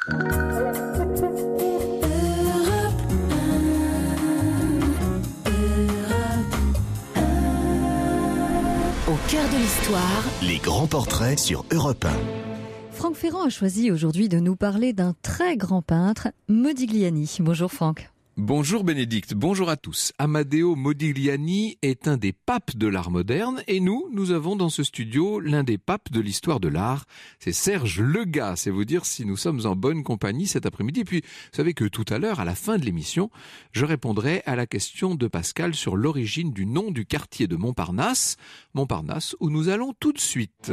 Au cœur de l'histoire, Les grands portraits sur Europe 1. Franck Ferrand a choisi aujourd'hui de nous parler d'un très grand peintre, Modigliani. Bonjour Franck. Bonjour Bénédicte, bonjour à tous. Amadeo Modigliani est un des papes de l'art moderne et nous avons dans ce studio l'un des papes de l'histoire de l'art. C'est Serge Legas, c'est vous dire si nous sommes en bonne compagnie cet après-midi. Et puis, vous savez que tout à l'heure, à la fin de l'émission, je répondrai à la question de Pascal sur l'origine du nom du quartier de Montparnasse. Montparnasse, où nous allons tout de suite.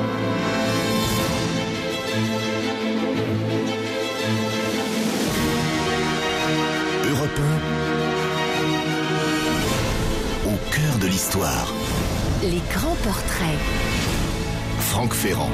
Europe 1, au cœur de l'histoire. les grands portraits. Franck Ferrand.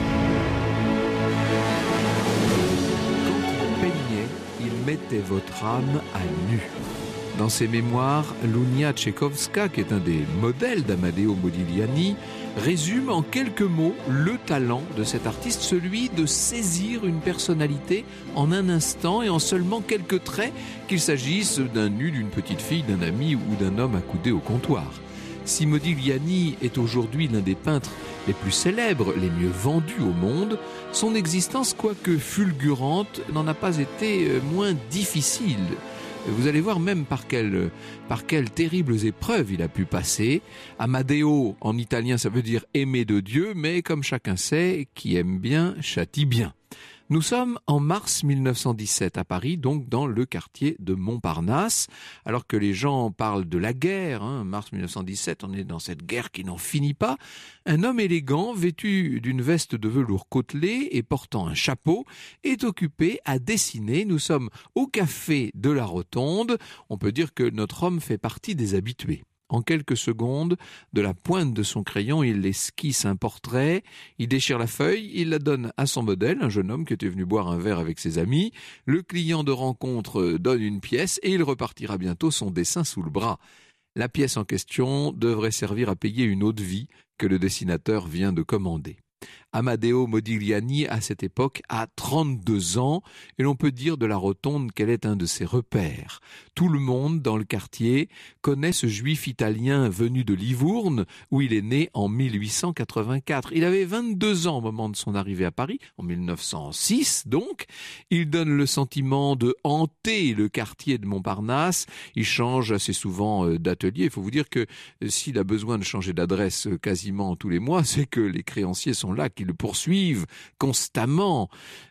Quand il peignait, il mettait votre âme à nu. Dans ses mémoires, Lunia Tchaikovska, qui est un des modèles d'Amadeo Modigliani, résume en quelques mots le talent de cet artiste, celui de saisir une personnalité en un instant et en seulement quelques traits, qu'il s'agisse d'un nu, d'une petite fille, d'un ami ou d'un homme accoudé au comptoir. Si Modigliani est aujourd'hui l'un des peintres les plus célèbres, les mieux vendus au monde, son existence, quoique fulgurante, n'en a pas été moins difficile. Vous allez voir même par quelles terribles épreuves il a pu passer. Amadeo, en italien, ça veut dire aimer de Dieu, mais comme chacun sait, qui aime bien, châtie bien. Nous sommes en mars 1917 à Paris, donc dans le quartier de Montparnasse, alors que les gens parlent de la guerre, mars 1917, on est dans cette guerre qui n'en finit pas. Un homme élégant, vêtu d'une veste de velours côtelé et portant un chapeau, est occupé à dessiner. Nous sommes au café de la Rotonde. On peut dire que notre homme fait partie des habitués. En quelques secondes, de la pointe de son crayon, il esquisse un portrait, il déchire la feuille, il la donne à son modèle, un jeune homme qui était venu boire un verre avec ses amis. Le client de rencontre donne une pièce et il repartira bientôt son dessin sous le bras. La pièce en question devrait servir à payer une eau de vie que le dessinateur vient de commander. Amadeo Modigliani, à cette époque, a 32 ans et l'on peut dire de la Rotonde qu'elle est un de ses repères. Tout le monde dans le quartier connaît ce juif italien venu de Livourne où il est né en 1884. Il avait 22 ans au moment de son arrivée à Paris, en 1906 donc. Il donne le sentiment de hanter le quartier de Montparnasse. Il change assez souvent d'atelier. Il faut vous dire que s'il a besoin de changer d'adresse quasiment tous les mois, c'est que les créanciers sont là, qui le poursuivent constamment.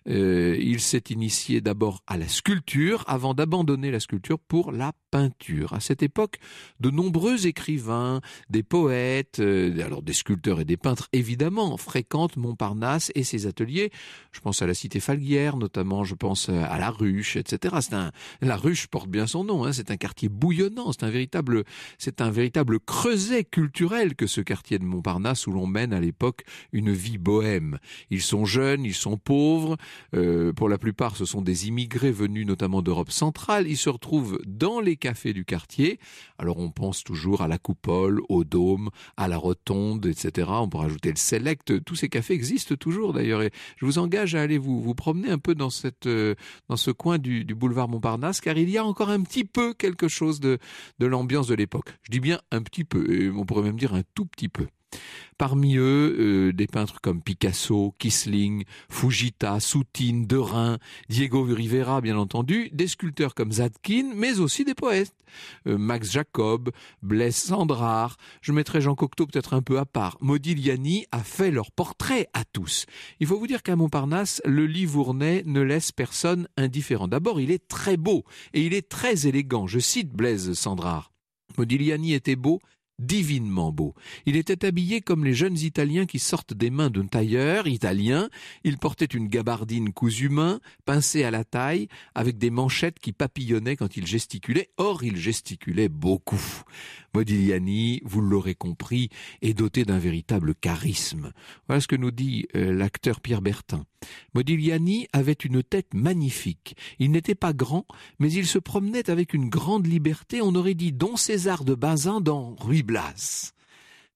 Il s'est initié d'abord à la sculpture avant d'abandonner la sculpture pour la peinture. À cette époque, de nombreux écrivains, des poètes, alors des sculpteurs et des peintres évidemment, fréquentent Montparnasse et ses ateliers. Je pense à la cité Falguière notamment, je pense à la Ruche, etc. La Ruche porte bien son nom, c'est un quartier bouillonnant, c'est un véritable creuset culturel que ce quartier de Montparnasse où l'on mène à l'époque une vie bohème. Ils sont jeunes, ils sont pauvres, pour la plupart ce sont des immigrés venus notamment d'Europe centrale, ils se retrouvent dans les cafés du quartier, alors on pense toujours à la Coupole, au Dôme, à la Rotonde, etc. On pourrait ajouter le Select, tous ces cafés existent toujours d'ailleurs et je vous engage à aller vous promener un peu dans ce coin du boulevard Montparnasse car il y a encore un petit peu quelque chose de l'ambiance de l'époque. Je dis bien un petit peu, et on pourrait même dire un tout petit peu. Parmi eux, des peintres comme Picasso, Kisling, Fujita, Soutine, Derain, Diego Rivera, bien entendu, des sculpteurs comme Zadkine, mais aussi des poètes. Max Jacob, Blaise Cendrars, je mettrai Jean Cocteau peut-être un peu à part. Modigliani a fait leur portrait à tous. Il faut vous dire qu'à Montparnasse, le Livournais ne laisse personne indifférent. D'abord, il est très beau et il est très élégant. Je cite Blaise Cendrars. Modigliani était beau, divinement beau. Il était habillé comme les jeunes Italiens qui sortent des mains d'un tailleur italien. Il portait une gabardine cousue main, pincée à la taille, avec des manchettes qui papillonnaient quand il gesticulait. Or, il gesticulait beaucoup. Modigliani, vous l'aurez compris, est doté d'un véritable charisme. Voilà ce que nous dit l'acteur Pierre Bertin. Modigliani avait une tête magnifique. Il n'était pas grand, mais il se promenait avec une grande liberté. On aurait dit Don César de Bazin dans Ruy Blas.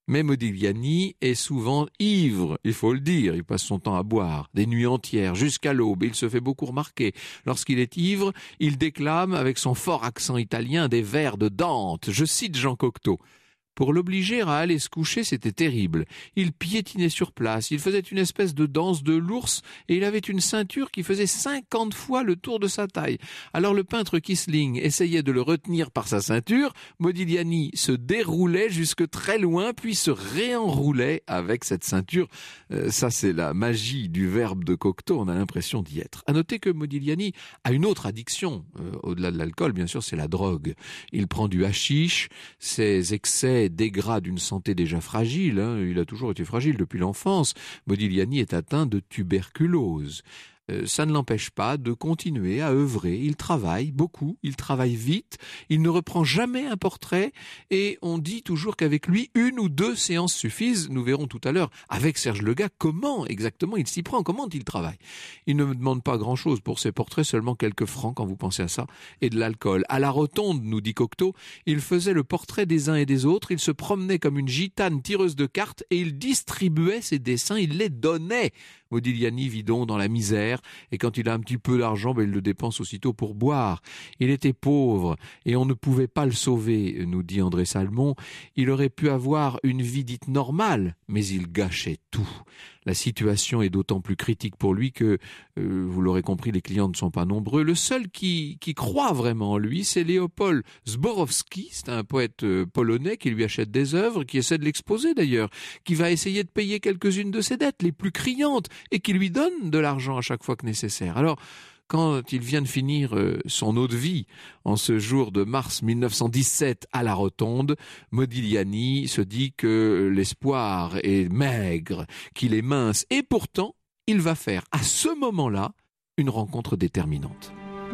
Mais Modigliani est souvent ivre, il faut le dire, il passe son temps à boire, des nuits entières, jusqu'à l'aube, il se fait beaucoup remarquer. Lorsqu'il est ivre, il déclame avec son fort accent italien des vers de Dante. Je cite Jean Cocteau. Pour l'obliger à aller se coucher, c'était terrible. Il piétinait sur place, il faisait une espèce de danse de l'ours et il avait une ceinture qui faisait 50 fois le tour de sa taille. Alors le peintre Kissling essayait de le retenir par sa ceinture, Modigliani se déroulait jusque très loin puis se réenroulait avec cette ceinture. Ça c'est la magie du verbe de Cocteau, on a l'impression d'y être. À noter que Modigliani a une autre addiction, au-delà de l'alcool bien sûr, c'est la drogue. Il prend du hashish, ses excès dégradent une santé déjà fragile, il a toujours été fragile depuis l'enfance. Modigliani est atteint de tuberculose. Ça ne l'empêche pas de continuer à œuvrer. Il travaille beaucoup, il travaille vite, il ne reprend jamais un portrait et on dit toujours qu'avec lui, 1 ou 2 séances suffisent. Nous verrons tout à l'heure avec Serge Legat comment exactement il s'y prend, comment il travaille. Il ne me demande pas grand-chose pour ses portraits, seulement quelques francs quand vous pensez à ça, et de l'alcool. À la Rotonde, nous dit Cocteau, il faisait le portrait des uns et des autres, il se promenait comme une gitane tireuse de cartes et il distribuait ses dessins, il les donnait. Modigliani vit donc dans la misère et quand il a un petit peu d'argent, il le dépense aussitôt pour boire. Il était pauvre et on ne pouvait pas le sauver, nous dit André Salmon. Il aurait pu avoir une vie dite normale, mais il gâchait tout. La situation est d'autant plus critique pour lui que, vous l'aurez compris, les clients ne sont pas nombreux. Le seul qui croit vraiment en lui, c'est Léopold Zborowski, c'est un poète polonais qui lui achète des œuvres, qui essaie de l'exposer d'ailleurs, qui va essayer de payer quelques-unes de ses dettes, les plus criantes, et qui lui donne de l'argent à chaque fois que nécessaire. Alors, quand il vient de finir son eau de vie, en ce jour de mars 1917 à la Rotonde, Modigliani se dit que l'espoir est maigre, qu'il est mince, et pourtant, il va faire à ce moment-là une rencontre déterminante.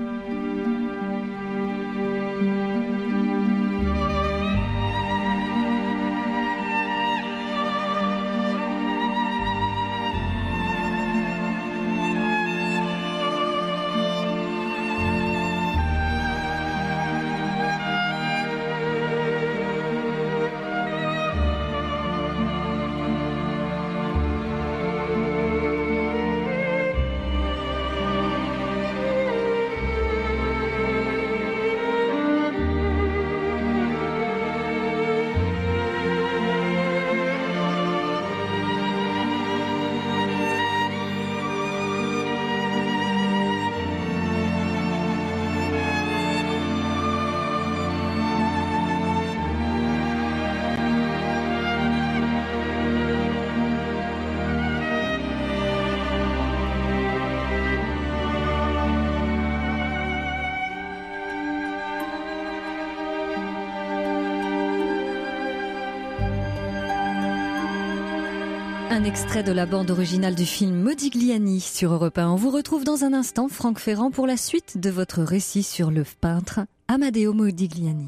Un extrait de la bande originale du film Modigliani sur Europe 1. On vous retrouve dans un instant, Franck Ferrand, pour la suite de votre récit sur le peintre Amadeo Modigliani.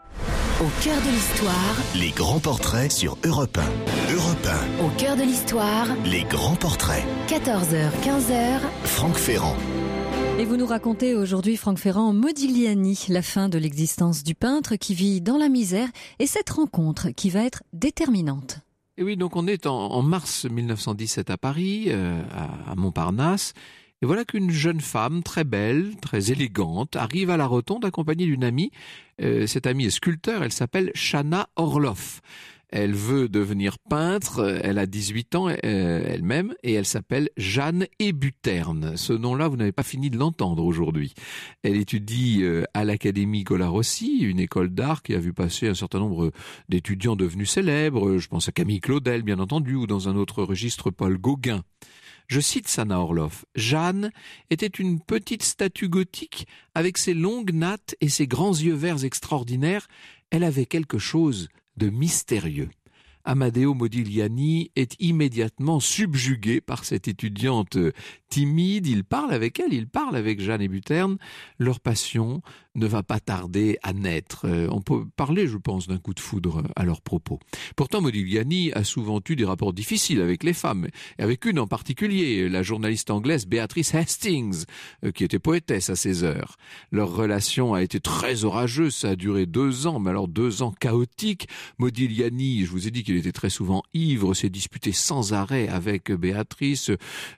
Au cœur de l'histoire, Les grands portraits sur Europe 1. Europe 1, au cœur de l'histoire, les grands portraits. 14h, 15h, Franck Ferrand. Et vous nous racontez aujourd'hui, Franck Ferrand, Modigliani, la fin de l'existence du peintre qui vit dans la misère et cette rencontre qui va être déterminante. Et oui, donc on est en mars 1917 à Paris, à Montparnasse. Et voilà qu'une jeune femme très belle, très élégante, arrive à la Rotonde accompagnée d'une amie. Cette amie est sculpteur, elle s'appelle Chana Orloff. Elle veut devenir peintre, elle a 18 ans elle-même et elle s'appelle Jeanne Ébuterne. Ce nom-là, vous n'avez pas fini de l'entendre aujourd'hui. Elle étudie à l'Académie Colarossi, une école d'art qui a vu passer un certain nombre d'étudiants devenus célèbres. Je pense à Camille Claudel, bien entendu, ou dans un autre registre, Paul Gauguin. Je cite Chana Orloff. Jeanne était une petite statue gothique avec ses longues nattes et ses grands yeux verts extraordinaires. Elle avait quelque chose de mystérieux. Amadeo Modigliani est immédiatement subjugué par cette étudiante timide, il parle avec elle, il parle avec Jeanne Hébuterne. Leur passion ne va pas tarder à naître. On peut parler, je pense, d'un coup de foudre à leur propos. Pourtant, Modigliani a souvent eu des rapports difficiles avec les femmes, et avec une en particulier, la journaliste anglaise Beatrice Hastings, qui était poétesse à ses heures. Leur relation a été très orageuse, ça a duré 2 ans, mais alors 2 ans chaotiques. Modigliani, je vous ai dit qu'il était très souvent ivre, s'est disputé sans arrêt avec Béatrice,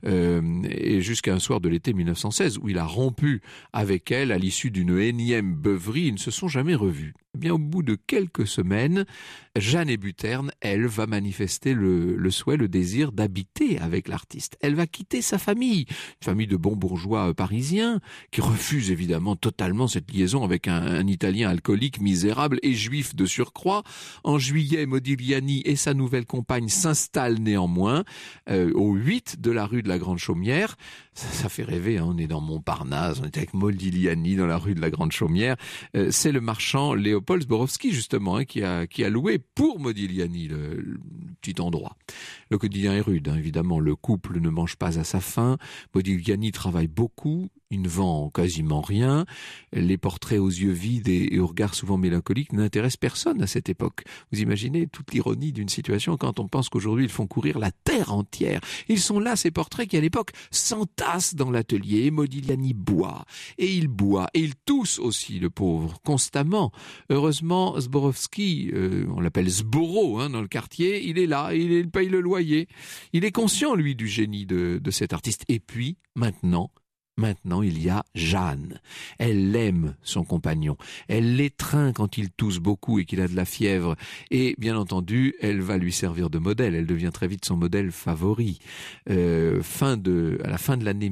et jusqu'à un soir de l'été 1916, où il a rompu avec elle à l'issue d'une énième beuverie. Ils ne se sont jamais revus. Eh bien, au bout de quelques semaines, Jeanne Hébuterne, elle, va manifester le souhait, le désir d'habiter avec l'artiste. Elle va quitter sa famille, une famille de bons bourgeois parisiens, qui refusent évidemment totalement cette liaison avec un Italien alcoolique, misérable et juif de surcroît. En juillet, Modigliani et sa nouvelle compagne s'installent néanmoins au 8 de la rue de la Grande Chaumière. Ça fait rêver, hein, on est dans Montparnasse, on est avec Modigliani dans la rue de la Grande Chaumière. C'est le marchand Léopold Zborowski, justement, hein, qui a loué pour Modigliani le petit endroit. Le quotidien est rude, hein, évidemment, le couple ne mange pas à sa faim. Modigliani travaille beaucoup, il ne vend quasiment rien. Les portraits aux yeux vides et au regard souvent mélancolique n'intéressent personne à cette époque. Vous imaginez toute l'ironie d'une situation quand on pense qu'aujourd'hui ils font courir la terre entière. Ils sont là, ces portraits qui à l'époque s'entassent dans l'atelier. Et Modigliani boit, et il tousse aussi, le pauvre, constamment. Heureusement, Zborowski, on l'appelle Zboro, hein, dans le quartier, il est là, il paye le loyer. Il est conscient, lui, du génie de cet artiste. Et puis, maintenant, il y a Jeanne. Elle aime son compagnon. Elle l'étreint quand il tousse beaucoup et qu'il a de la fièvre. Et bien entendu, elle va lui servir de modèle. Elle devient très vite son modèle favori. À la fin de l'année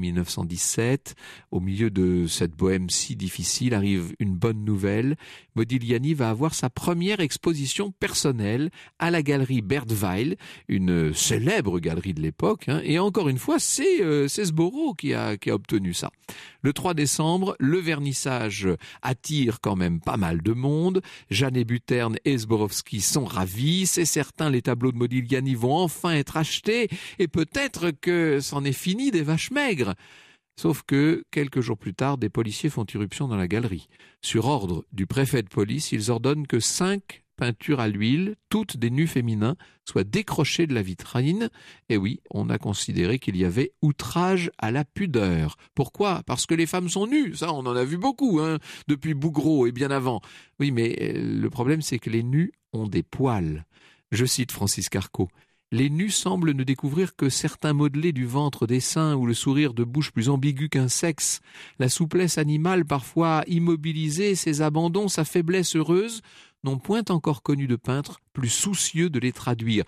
1917, au milieu de cette bohème si difficile, arrive une bonne nouvelle. Modigliani va avoir sa première exposition personnelle à la galerie Bertweil, une célèbre galerie de l'époque. Hein. Et encore une fois, c'est Sboro qui a obtenu ça. Le 3 décembre, le vernissage attire quand même pas mal de monde. Jeanne Hébuterne et Zborowski sont ravis. C'est certain, les tableaux de Modigliani vont enfin être achetés et peut-être que c'en est fini des vaches maigres. Sauf que, quelques jours plus tard, des policiers font irruption dans la galerie. Sur ordre du préfet de police, ils ordonnent que 5 peintures à l'huile, toutes des nus féminins, soient décrochées de la vitrine. Et oui, on a considéré qu'il y avait outrage à la pudeur. Pourquoi ? Parce que les femmes sont nues. Ça, on en a vu beaucoup, hein, depuis Bouguereau et bien avant. Oui, mais le problème, c'est que les nus ont des poils. Je cite Francis Carco. Les nus semblent ne découvrir que certains modelés du ventre des seins ou le sourire de bouche plus ambigu qu'un sexe. La souplesse animale parfois immobilisée, ses abandons, sa faiblesse heureuse, n'ont point encore connu de peintre plus soucieux de les traduire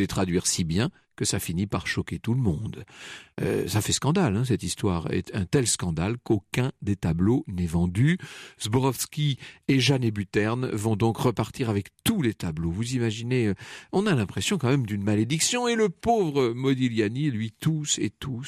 si bien que ça finit par choquer tout le monde. Ça fait scandale, hein, cette histoire. Est un tel scandale qu'aucun des tableaux n'est vendu. Zborowski et Jeanne Hébuterne vont donc repartir avec tous les tableaux. Vous imaginez, on a l'impression quand même d'une malédiction. Et le pauvre Modigliani, lui, tousse.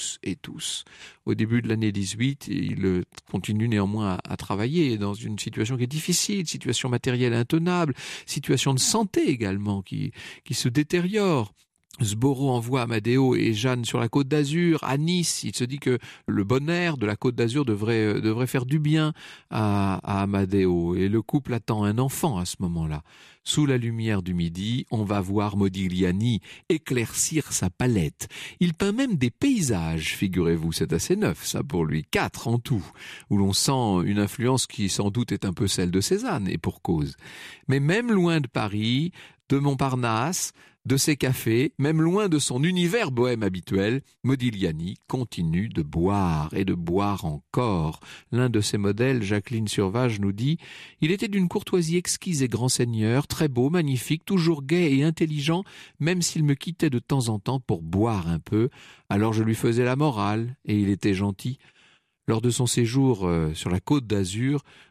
Au début de l'année 18, il continue néanmoins à travailler dans une situation qui est difficile, situation matérielle intenable, situation de santé également qui se détériore. Sboro envoie Amadeo et Jeanne sur la Côte d'Azur, à Nice. Il se dit que le bon air de la Côte d'Azur devrait faire du bien à Amadeo. Et le couple attend un enfant à ce moment-là. Sous la lumière du midi, on va voir Modigliani éclaircir sa palette. Il peint même des paysages, figurez-vous, c'est assez neuf ça pour lui, 4 en tout, où l'on sent une influence qui sans doute est un peu celle de Cézanne, et pour cause. Mais même loin de Paris, de Montparnasse, de ses cafés, même loin de son univers bohème habituel, Modigliani continue de boire et de boire encore. L'un de ses modèles, Jacqueline Survage, nous dit « Il était d'une courtoisie exquise et grand seigneur, très beau, magnifique, toujours gai et intelligent, même s'il me quittait de temps en temps pour boire un peu. Alors je lui faisais la morale et il était gentil. » Lors de son séjour sur la Côte d'Azur,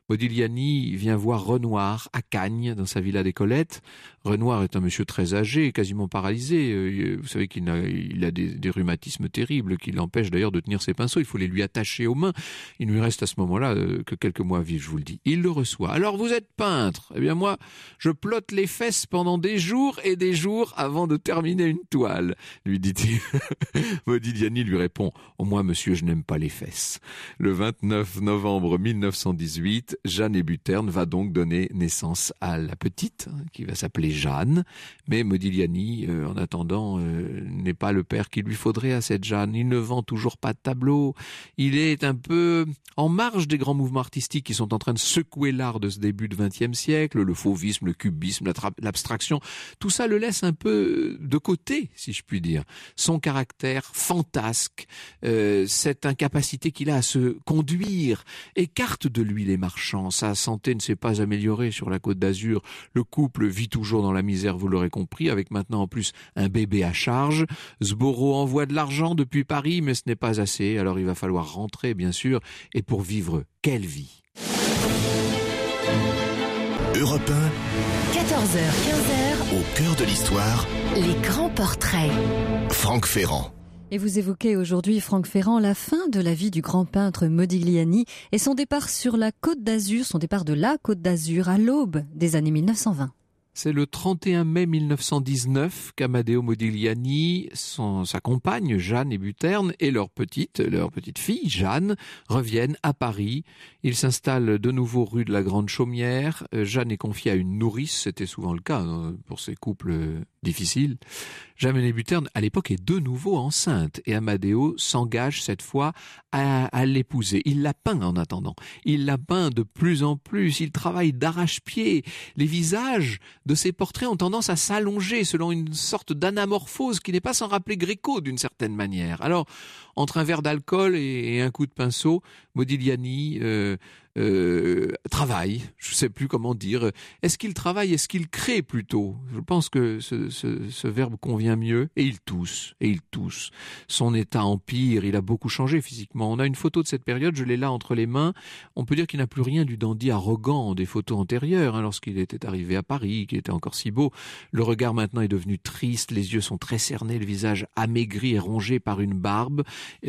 Modigliani vient voir Renoir à Cagnes, dans sa villa des Colettes. Renoir est un monsieur très âgé, quasiment paralysé. Vous savez qu'il a des rhumatismes terribles qui l'empêchent d'ailleurs de tenir ses pinceaux. Il faut les lui attacher aux mains. Il ne lui reste à ce moment-là que quelques mois à vivre, je vous le dis. Il le reçoit. Alors vous êtes peintre. Eh bien moi, je plotte les fesses pendant des jours et des jours avant de terminer une toile, lui dit-il. Modigliani lui répond, « Au moins, monsieur, je n'aime pas les fesses. » Le 29 novembre 1918, Jeanne Hébuterne va donc donner naissance à la petite, qui va s'appeler Jeanne. Mais Modigliani, en attendant, n'est pas le père qu'il lui faudrait à cette Jeanne. Il ne vend toujours pas de tableau. Il est un peu en marge des grands mouvements artistiques qui sont en train de secouer l'art de ce début de XXe siècle, le fauvisme, le cubisme, l'abstraction. Tout ça le laisse un peu de côté, si je puis dire. Son caractère fantasque, cette incapacité qu'il a à se conduire, écarte de lui les marchands. Sa santé ne s'est pas améliorée sur la Côte d'Azur. Le couple vit toujours dans la misère, vous l'aurez compris, avec maintenant en plus un bébé à charge. Sborro envoie de l'argent depuis Paris, mais ce n'est pas assez. Alors il va falloir rentrer, bien sûr. Et pour vivre, quelle vie! Europe 1, 14h-15h, au cœur de l'histoire, les grands portraits. Franck Ferrand. Et vous évoquez aujourd'hui, Franck Ferrand, la fin de la vie du grand peintre Modigliani et son départ sur la Côte d'Azur, son départ de la Côte d'Azur à l'aube des années 1920. C'est le 31 mai 1919 qu'Amadeo Modigliani, sa compagne Jeanne Hébuterne et leur petite fille Jeanne reviennent à Paris. Ils s'installent de nouveau rue de la Grande Chaumière. Jeanne est confiée à une nourrice, c'était souvent le cas pour ces couples difficiles. Jeanne Hébuterne, à l'époque, est de nouveau enceinte et Amadeo s'engage cette fois à l'épouser. Il la peint en attendant. Il la peint de plus en plus. Il travaille d'arrache-pied. Les visages de ces portraits ont tendance à s'allonger selon une sorte d'anamorphose qui n'est pas sans rappeler Gréco d'une certaine manière. Alors, entre un verre d'alcool et un coup de pinceau, Modigliani travaille, je ne sais plus comment dire. Est-ce qu'il travaille, est-ce qu'il crée plutôt? Je pense que ce verbe convient mieux. Et il tousse. Son état empire, il a beaucoup changé physiquement. On a une photo de cette période, je l'ai là entre les mains. On peut dire qu'il n'a plus rien du dandy arrogant des photos antérieures, lorsqu'il était arrivé à Paris, qu'il était encore si beau. Le regard maintenant est devenu triste, les yeux sont très cernés, le visage amaigri et rongé par une barbe.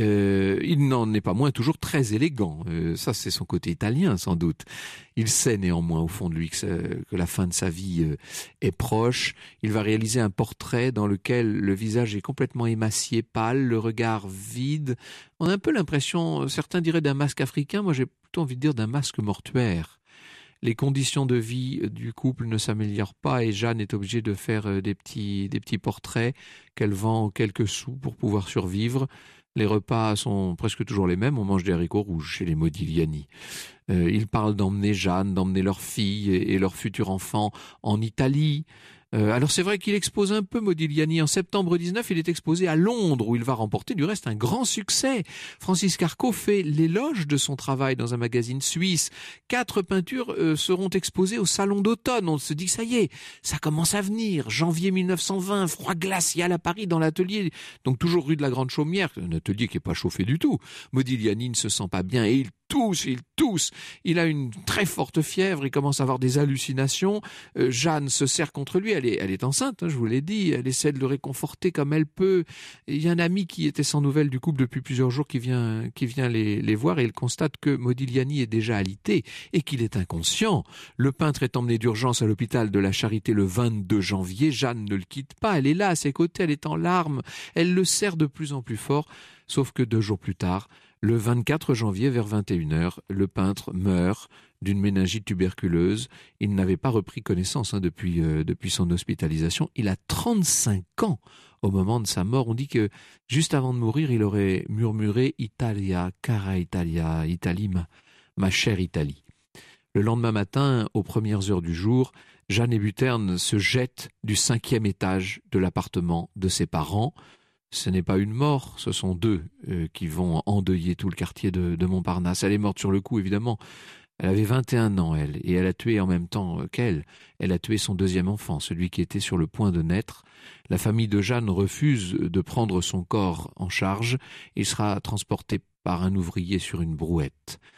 Il n'en est pas moins toujours très élégant. Ça, c'est son côté italien, sans doute. Il sait néanmoins au fond de lui que la fin de sa vie est proche. Il va réaliser un portrait dans lequel le visage est complètement émacié, pâle, le regard vide. On a un peu l'impression, certains diraient d'un masque africain, moi j'ai plutôt envie de dire d'un masque mortuaire. Les conditions de vie du couple ne s'améliorent pas et Jeanne est obligée de faire des petits portraits qu'elle vend quelques sous pour pouvoir survivre. Les repas sont presque toujours les mêmes, on mange des haricots rouges chez les Modigliani. Ils parlent d'emmener Jeanne, d'emmener leur fille et leur futur enfant en Italie. Alors c'est vrai qu'il expose un peu Modigliani. En septembre 19, il est exposé à Londres où il va remporter du reste un grand succès. Francis Carco fait l'éloge de son travail dans un magazine suisse. 4 peintures seront exposées au Salon d'automne. On se dit ça y est, ça commence à venir. Janvier 1920, froid glacial à Paris dans l'atelier. Donc toujours rue de la Grande Chaumière, un atelier qui n'est pas chauffé du tout. Modigliani ne se sent pas bien et il tousse. Il a une très forte fièvre, il commence à avoir des hallucinations. Jeanne se serre contre lui, elle est enceinte, je vous l'ai dit, elle essaie de le réconforter comme elle peut. Il y a un ami qui était sans nouvelles du couple depuis plusieurs jours qui vient les voir et il constate que Modigliani est déjà alité et qu'il est inconscient. Le peintre est emmené d'urgence à l'hôpital de la Charité le 22 janvier. Jeanne ne le quitte pas, elle est là à ses côtés, elle est en larmes, elle le serre de plus en plus fort, sauf que 2 jours plus tard, le 24 janvier vers 21h, le peintre meurt d'une méningite tuberculeuse. Il n'avait pas repris connaissance depuis son hospitalisation. Il a 35 ans au moment de sa mort. On dit que juste avant de mourir, il aurait murmuré « Italia, cara Italia, Italie, ma chère Italie ». Le lendemain matin, aux premières heures du jour, Jeanne Hébuterne se jette du 5e étage de l'appartement de ses parents. Ce n'est pas une mort, ce sont 2 qui vont endeuiller tout le quartier de Montparnasse. Elle est morte sur le coup, évidemment. Elle avait 21 ans, elle, et elle a tué en même temps qu'elle. Elle a tué son 2e enfant, celui qui était sur le point de naître. La famille de Jeanne refuse de prendre son corps en charge. Il sera transporté par un ouvrier sur une brouette.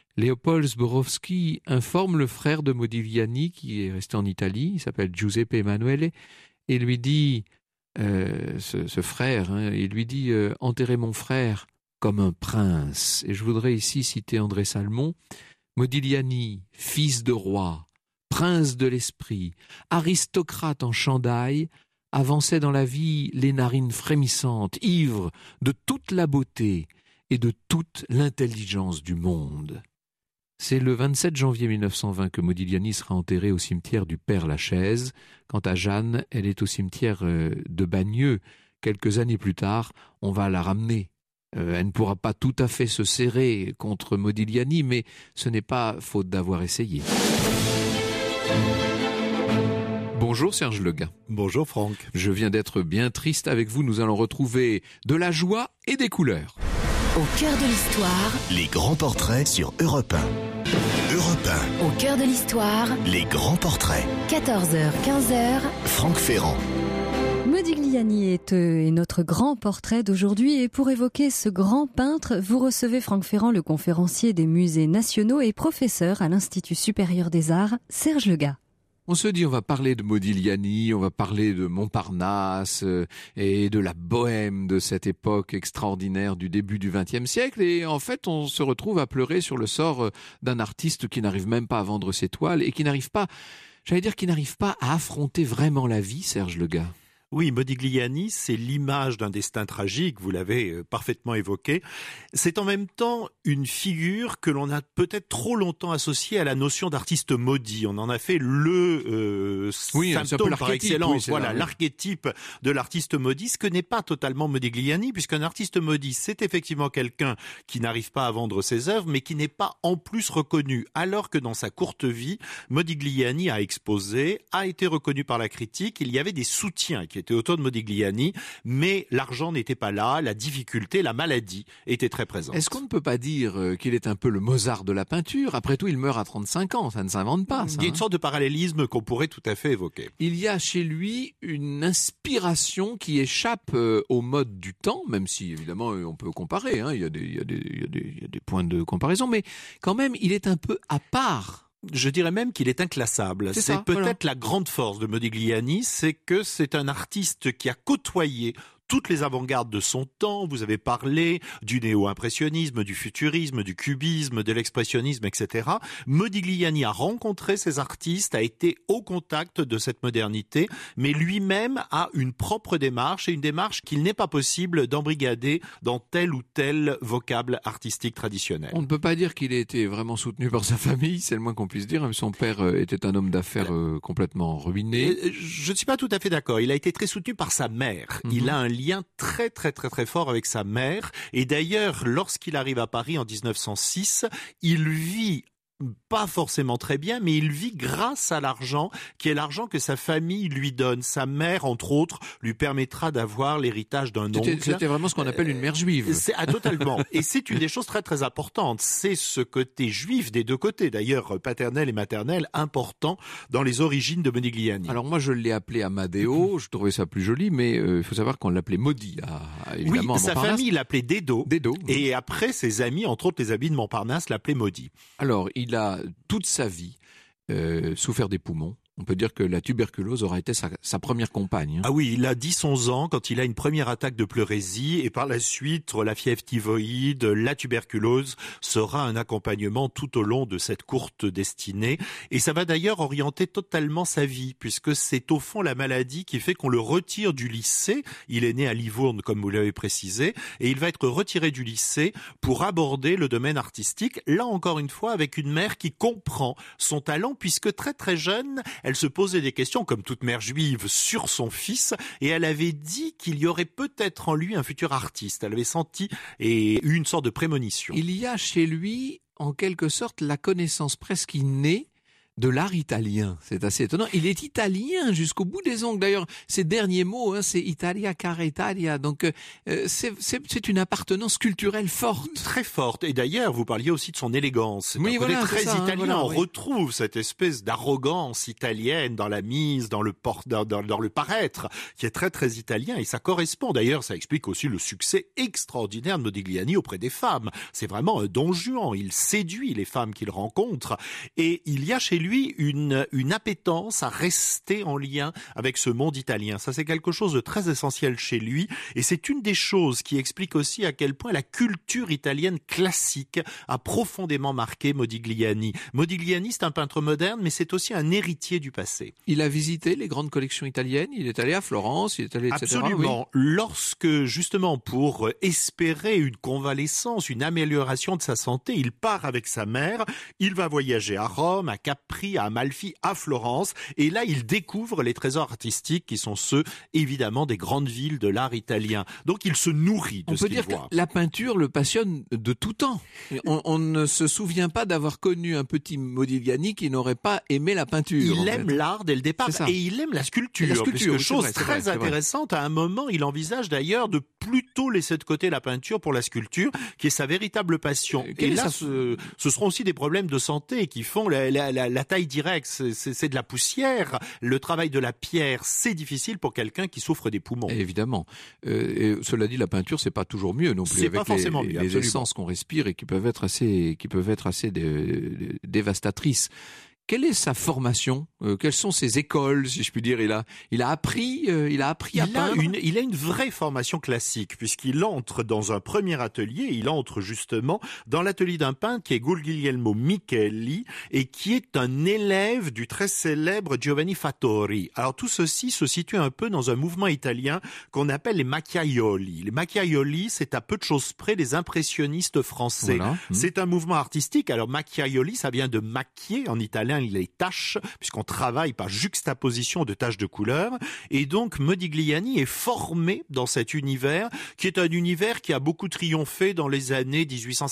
Léopold Zborowski informe le frère de Modigliani, qui est resté en Italie, il s'appelle Giuseppe Emanuele, et lui dit, ce frère, il lui dit « Enterrez mon frère comme un prince ». Et je voudrais ici citer André Salmon. Modigliani, fils de roi, prince de l'esprit, aristocrate en chandail, avançait dans la vie les narines frémissantes, ivre de toute la beauté et de toute l'intelligence du monde. C'est le 27 janvier 1920 que Modigliani sera enterré au cimetière du Père-Lachaise. Quant à Jeanne, elle est au cimetière de Bagneux. Quelques années plus tard, on va la ramener. Elle ne pourra pas tout à fait se serrer contre Modigliani, mais ce n'est pas faute d'avoir essayé. Bonjour Serge Legain. Bonjour Franck. Je viens d'être bien triste avec vous. Nous allons retrouver de la joie et des couleurs. Au cœur de l'histoire, Les grands portraits sur Europe 1. Europe 1, au cœur de l'histoire, les grands portraits. 14h, 15h, Franck Ferrand. Modigliani est notre grand portrait d'aujourd'hui et pour évoquer ce grand peintre, vous recevez Franck Ferrand, le conférencier des musées nationaux et professeur à l'Institut supérieur des arts, Serge Legain. On se dit, on va parler de Modigliani, on va parler de Montparnasse et de la bohème de cette époque extraordinaire du début du XXe siècle. Et en fait, on se retrouve à pleurer sur le sort d'un artiste qui n'arrive même pas à vendre ses toiles et qui n'arrive pas, qui n'arrive pas à affronter vraiment la vie, Serge Legain. Oui, Modigliani, c'est l'image d'un destin tragique, vous l'avez parfaitement évoqué. C'est en même temps une figure que l'on a peut-être trop longtemps associée à la notion d'artiste maudit. On en a fait le symptôme par excellence, l'archétype de l'artiste maudit, ce que n'est pas totalement Modigliani, puisqu'un artiste maudit, c'est effectivement quelqu'un qui n'arrive pas à vendre ses œuvres, mais qui n'est pas en plus reconnu, alors que dans sa courte vie, Modigliani a exposé, a été reconnu par la critique, il y avait des soutiens qui était autour de Modigliani, mais l'argent n'était pas là, la difficulté, la maladie était très présente. Est-ce qu'on ne peut pas dire qu'il est un peu le Mozart de la peinture ? Après tout, il meurt à 35 ans, ça ne s'invente pas. Ça, il y a une sorte de parallélisme qu'on pourrait tout à fait évoquer. Il y a chez lui une inspiration qui échappe au mode du temps, même si évidemment on peut comparer, il y a des points de comparaison, mais quand même il est un peu à part. Je dirais même qu'il est inclassable. C'est peut-être la grande force de Modigliani, c'est que c'est un artiste qui a côtoyé toutes les avant-gardes de son temps. Vous avez parlé du néo-impressionnisme, du futurisme, du cubisme, de l'expressionnisme, etc. Modigliani a rencontré ces artistes, a été au contact de cette modernité, mais lui-même a une propre démarche et une démarche qu'il n'est pas possible d'embrigader dans tel ou tel vocable artistique traditionnel. On ne peut pas dire qu'il ait été vraiment soutenu par sa famille, c'est le moins qu'on puisse dire. Son père était un homme d'affaires complètement ruiné. Je ne suis pas tout à fait d'accord. Il a été très soutenu par sa mère. Il a un lien très fort avec sa mère. Et d'ailleurs, lorsqu'il arrive à Paris en 1906, il vit pas forcément très bien, mais il vit grâce à l'argent, qui est l'argent que sa famille lui donne. Sa mère, entre autres, lui permettra d'avoir l'héritage d'un oncle. C'était vraiment ce qu'on appelle une mère juive. Totalement. Et c'est une des choses très importantes. C'est ce côté juif des deux côtés, d'ailleurs, paternel et maternel, important dans les origines de Modigliani. Alors moi, je l'ai appelé Amadeo, je trouvais ça plus joli, mais il faut savoir qu'on l'appelait Maudit, évidemment. Oui, sa famille l'appelait Dedo. Et après, ses amis, entre autres les amis de Montparnasse, l'appelaient Maudit. Alors, il a toute sa vie souffert des poumons. On peut dire que la tuberculose aura été sa première compagne. Ah oui, il a 10-11 ans quand il a une première attaque de pleurésie et par la suite, la fièvre typhoïde, la tuberculose sera un accompagnement tout au long de cette courte destinée. Et ça va d'ailleurs orienter totalement sa vie puisque c'est au fond la maladie qui fait qu'on le retire du lycée. Il est né à Livourne, comme vous l'avez précisé, et il va être retiré du lycée pour aborder le domaine artistique. Là encore une fois, avec une mère qui comprend son talent puisque très jeune, elle se posait des questions, comme toute mère juive, sur son fils, et elle avait dit qu'il y aurait peut-être en lui un futur artiste. Elle avait senti et eu une sorte de prémonition. Il y a chez lui, en quelque sorte, la connaissance presque innée de l'art italien. C'est assez étonnant. Il est italien jusqu'au bout des ongles. D'ailleurs, ses derniers mots, c'est Italia cara Italia. Donc, c'est une appartenance culturelle forte. Très forte. Et d'ailleurs, vous parliez aussi de son élégance. Oui, voilà, très ça, italien. voilà, on oui. retrouve cette espèce d'arrogance italienne dans la mise, dans le paraître, qui est très, très italien. Et ça correspond. D'ailleurs, ça explique aussi le succès extraordinaire de Modigliani auprès des femmes. C'est vraiment un don Juan. Il séduit les femmes qu'il rencontre. Et il y a chez lui une appétence à rester en lien avec ce monde italien. Ça, c'est quelque chose de très essentiel chez lui. Et c'est une des choses qui explique aussi à quel point la culture italienne classique a profondément marqué Modigliani. Modigliani, c'est un peintre moderne, mais c'est aussi un héritier du passé. Il a visité les grandes collections italiennes. Il est allé à Florence, il est allé, etc. Absolument. Oui. Lorsque, justement, pour espérer une convalescence, une amélioration de sa santé, il part avec sa mère. Il va voyager à Rome, à Capri, à Amalfi, à Florence. Et là, il découvre les trésors artistiques qui sont ceux, évidemment, des grandes villes de l'art italien. Donc, il se nourrit de ce qu'il voit. On peut dire que la peinture le passionne de tout temps. On ne se souvient pas d'avoir connu un petit Modigliani qui n'aurait pas aimé la peinture. Il aime l'art dès le départ et il aime la sculpture. Puisque chose très intéressante, à un moment, il envisage d'ailleurs de plutôt laisser de côté la peinture pour la sculpture, qui est sa véritable passion. Et là, ce seront aussi des problèmes de santé qui font la taille directe. C'est de la poussière. Le travail de la pierre, c'est difficile pour quelqu'un qui souffre des poumons. Évidemment. Et cela dit, la peinture, c'est pas toujours mieux non plus. C'est pas forcément mieux. Les essences qu'on respire et qui peuvent être assez dévastatrices. Quelle est sa formation? Quelles sont ses écoles, si je puis dire? Il a appris à peindre. Il a une vraie formation classique, puisqu'il entre dans un premier atelier. Il entre justement dans l'atelier d'un peintre qui est Guglielmo Micheli et qui est un élève du très célèbre Giovanni Fattori. Alors tout ceci se situe un peu dans un mouvement italien qu'on appelle les Macchiaioli. Les Macchiaioli, c'est à peu de choses près les impressionnistes français. Voilà. C'est un mouvement artistique. Alors Macchiaioli, ça vient de macchier en italien. Les taches, puisqu'on travaille par juxtaposition de taches de couleurs. Et donc, Modigliani est formé dans cet univers, qui est un univers qui a beaucoup triomphé dans les années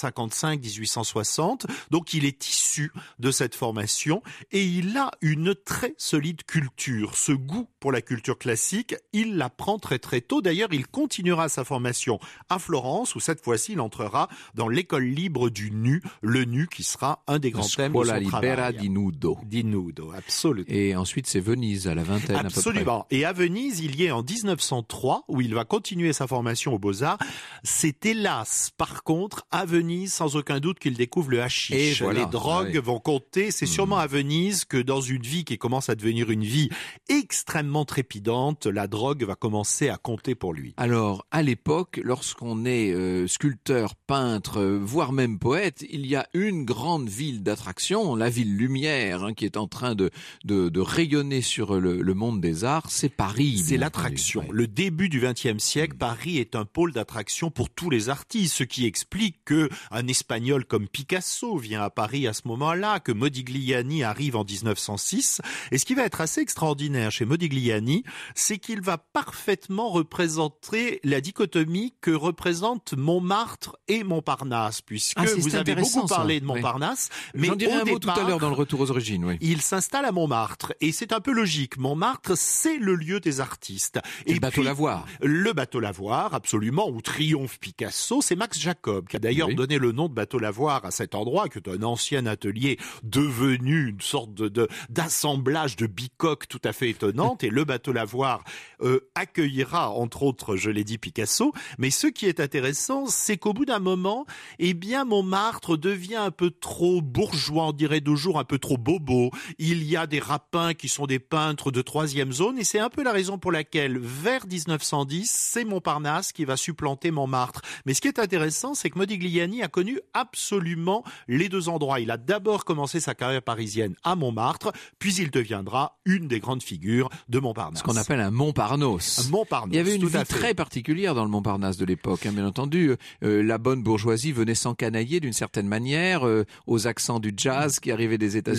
1855-1860. Donc, il est issu de cette formation et il a une très solide culture. Ce goût pour la culture classique, il l'apprend très très tôt. D'ailleurs, il continuera sa formation à Florence, où cette fois-ci, il entrera dans l'école libre du nu, le nu qui sera un des grands thèmes de son travail. Di nudo, absolument. Et ensuite, c'est Venise, à la vingtaine à peu près. Absolument. Et à Venise, il y est en 1903, où il va continuer sa formation aux Beaux-Arts. C'est hélas, par contre, à Venise, sans aucun doute qu'il découvre le hashish. Et voilà, les drogues vont compter. C'est sûrement à Venise que dans une vie qui commence à devenir une vie extrêmement trépidante, la drogue va commencer à compter pour lui. Alors, à l'époque, lorsqu'on est sculpteur, peintre, voire même poète, il y a une grande ville d'attraction, la ville lumière, qui est en train de rayonner sur le monde des arts, c'est Paris. C'est l'attraction. Ouais. Le début du XXe siècle, Paris est un pôle d'attraction pour tous les artistes, ce qui explique que un Espagnol comme Picasso vient à Paris à ce moment-là, que Modigliani arrive en 1906. Et ce qui va être assez extraordinaire chez Modigliani, c'est qu'il va parfaitement représenter la dichotomie que représentent Montmartre et Montparnasse, puisque vous avez beaucoup parlé de Montparnasse, mais j'en dirai un mot tout à l'heure dans le retour aux origines. Oui. Il s'installe à Montmartre et c'est un peu logique. Montmartre, c'est le lieu des artistes. Et le bateau Lavoir. Le bateau Lavoir, absolument, où triomphe Picasso. C'est Max Jacob qui a d'ailleurs donné le nom de bateau Lavoir à cet endroit, qui est un ancien atelier devenu une sorte d'assemblage de bicoques tout à fait étonnante. Et le bateau Lavoir accueillera, entre autres, je l'ai dit, Picasso. Mais ce qui est intéressant, c'est qu'au bout d'un moment, eh bien, Montmartre devient un peu trop bourgeois, on dirait de jour un peu trop bobo. Il y a des rapins qui sont des peintres de troisième zone et c'est un peu la raison pour laquelle, vers 1910, c'est Montparnasse qui va supplanter Montmartre. Mais ce qui est intéressant, c'est que Modigliani a connu absolument les deux endroits. Il a d'abord commencé sa carrière parisienne à Montmartre, puis il deviendra une des grandes figures de Montparnasse. Ce qu'on appelle un Montparnasse. Montparnasse. Il y avait une vie très particulière dans le Montparnasse de l'époque, bien entendu. La bonne bourgeoisie venait s'encanailler d'une certaine manière aux accents du jazz qui arrivaient des États-Unis.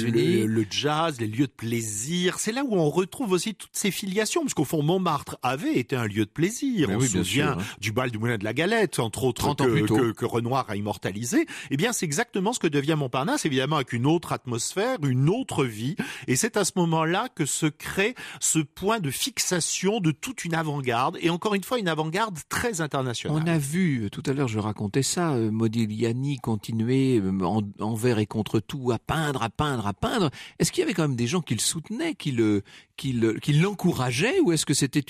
États-Unis. Le jazz, les lieux de plaisir, c'est là où on retrouve aussi toutes ces filiations, parce qu'au fond, Montmartre avait été un lieu de plaisir. Mais on oui, se bien souvient sûr, du bal du Moulin de la Galette, entre autres, 30 ans plus tôt. que Renoir a immortalisé. Eh bien, c'est exactement ce que devient Montparnasse, évidemment avec une autre atmosphère, une autre vie. Et c'est à ce moment-là que se crée ce point de fixation de toute une avant-garde, et encore une fois, une avant-garde très internationale. On a vu, tout à l'heure je racontais ça, Modigliani continuer envers et contre tout à peindre. Est-ce qu'il y avait quand même des gens qui le soutenaient, qui l'encourageaient, ou est-ce que c'était